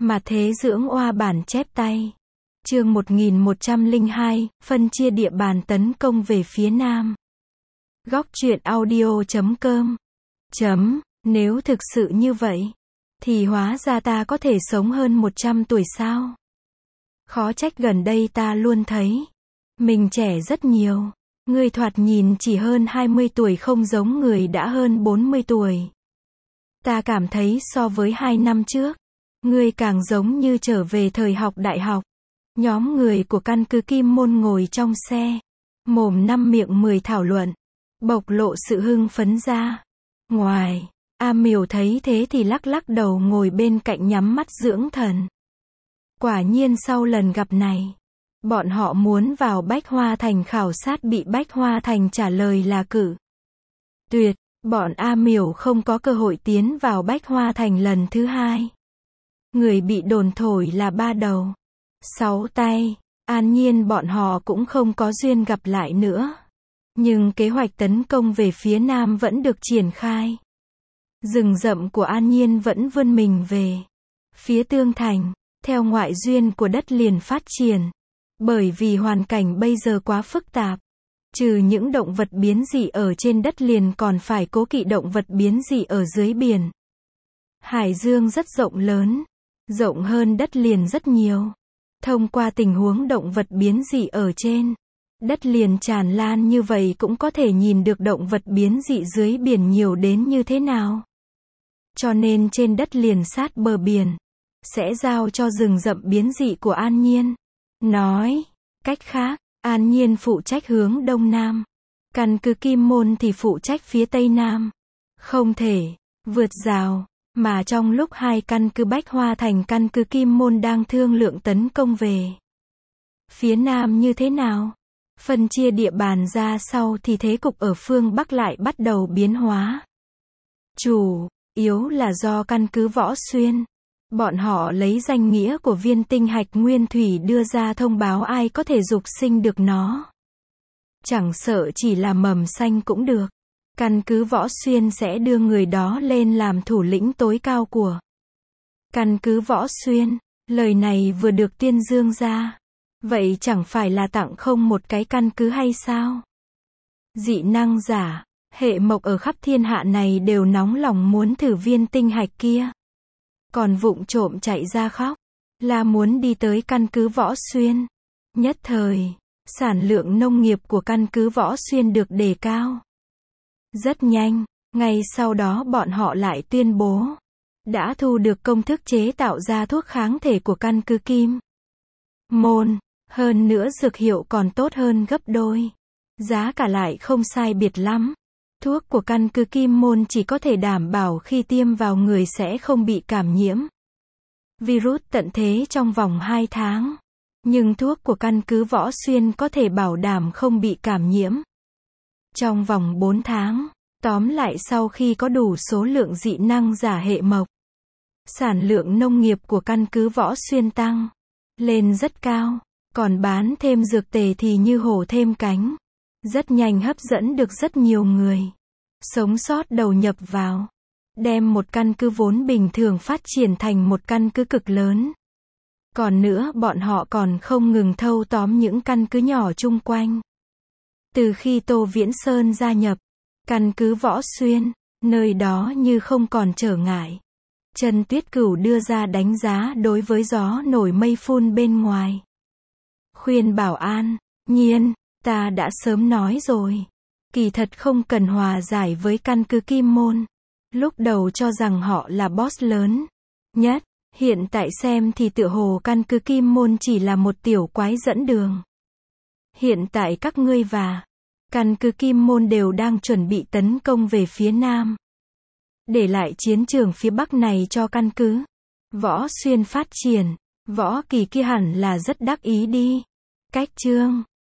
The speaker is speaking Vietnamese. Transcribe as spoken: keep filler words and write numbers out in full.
Mà thế dưỡng oa bản chép tay. Chương một nghìn một trăm lẻ hai, phân chia địa bàn tấn công về phía Nam. Góc truyện audio chấm com. Chấm, nếu thực sự như vậy, thì hóa ra ta có thể sống hơn một trăm tuổi sao? Khó trách gần đây ta luôn thấy mình trẻ rất nhiều. Người thoạt nhìn chỉ hơn hai mươi tuổi không giống người đã hơn bốn mươi tuổi. Ta cảm thấy so với hai năm trước, người càng giống như trở về thời học đại học. Nhóm người của căn cứ Kim Môn ngồi trong xe, mồm năm miệng mười thảo luận, bộc lộ sự hưng phấn ra. Ngoài, A Miểu thấy thế thì lắc lắc đầu ngồi bên cạnh nhắm mắt dưỡng thần. Quả nhiên sau lần gặp này, bọn họ muốn vào Bách Hoa Thành khảo sát bị Bách Hoa Thành trả lời là cự tuyệt. Bọn A Miểu không có cơ hội tiến vào Bách Hoa Thành lần thứ hai. Người bị đồn thổi là ba đầu sáu tay. An nhiên bọn họ cũng không có duyên gặp lại nữa. Nhưng kế hoạch tấn công về phía Nam vẫn được triển khai. Rừng rậm của An nhiên vẫn vươn mình về phía Tương Thành, theo ngoại duyên của đất liền phát triển. Bởi vì hoàn cảnh bây giờ quá phức tạp. Trừ những động vật biến dị ở trên đất liền còn phải cố kỵ động vật biến dị ở dưới biển. Hải dương rất rộng lớn, rộng hơn đất liền rất nhiều. Thông qua tình huống động vật biến dị ở trên đất liền tràn lan như vậy cũng có thể nhìn được động vật biến dị dưới biển nhiều đến như thế nào. Cho nên trên đất liền sát bờ biển, sẽ giao cho rừng rậm biến dị của An Nhiên. Nói cách khác, An Nhiên phụ trách hướng Đông Nam. Căn cứ Kim Môn thì phụ trách phía Tây Nam. Không thể vượt rào. Mà trong lúc hai căn cứ Bách Hoa Thành căn cứ Kim Môn đang thương lượng tấn công về phía Nam như thế nào, phân chia địa bàn ra sau thì thế cục ở phương Bắc lại bắt đầu biến hóa. Chủ yếu là do căn cứ Võ Xuyên. Bọn họ lấy danh nghĩa của viên tinh hạch nguyên thủy đưa ra thông báo ai có thể dục sinh được nó. Chẳng sợ chỉ là mầm xanh cũng được. Căn cứ Võ Xuyên sẽ đưa người đó lên làm thủ lĩnh tối cao của căn cứ Võ Xuyên. Lời này vừa được tuyên dương ra, vậy chẳng phải là tặng không một cái căn cứ hay sao? Dị năng giả, hệ mộc ở khắp thiên hạ này đều nóng lòng muốn thử viên tinh hạch kia. Còn vụng trộm chạy ra khóc, là muốn đi tới căn cứ Võ Xuyên. Nhất thời, sản lượng nông nghiệp của căn cứ Võ Xuyên được đề cao. Rất nhanh, ngay sau đó bọn họ lại tuyên bố đã thu được công thức chế tạo ra thuốc kháng thể của căn cứ Kim Môn. Hơn nữa dược hiệu còn tốt hơn gấp đôi. Giá cả lại không sai biệt lắm. Thuốc của căn cứ Kim Môn chỉ có thể đảm bảo khi tiêm vào người sẽ không bị cảm nhiễm virus tận thế trong vòng hai tháng. Nhưng thuốc của căn cứ Võ Xuyên có thể bảo đảm không bị cảm nhiễm trong vòng bốn tháng. Tóm lại sau khi có đủ số lượng dị năng giả hệ mộc, sản lượng nông nghiệp của căn cứ Võ Xuyên tăng lên rất cao. Còn bán thêm dược tề thì như hổ thêm cánh. Rất nhanh hấp dẫn được rất nhiều người sống sót đầu nhập vào. Đem một căn cứ vốn bình thường phát triển thành một căn cứ cực lớn. Còn nữa bọn họ còn không ngừng thâu tóm những căn cứ nhỏ chung quanh. Từ khi Tô Viễn Sơn gia nhập căn cứ Võ Xuyên, nơi đó như không còn trở ngại. Trần Tuyết Cửu đưa ra đánh giá đối với gió nổi mây phun bên ngoài. Khuyên bảo An Nhiên, ta đã sớm nói rồi. Kỳ thật không cần hòa giải với căn cứ Kim Môn. Lúc đầu cho rằng họ là boss lớn nhất. Hiện tại xem thì tựa hồ căn cứ Kim Môn chỉ là một tiểu quái dẫn đường. Hiện tại các ngươi và căn cứ Kim Môn đều đang chuẩn bị tấn công về phía Nam. Để lại chiến trường phía Bắc này cho căn cứ Võ Xuyên phát triển. Võ Kỳ kia hẳn là rất đắc ý đi. Cách chương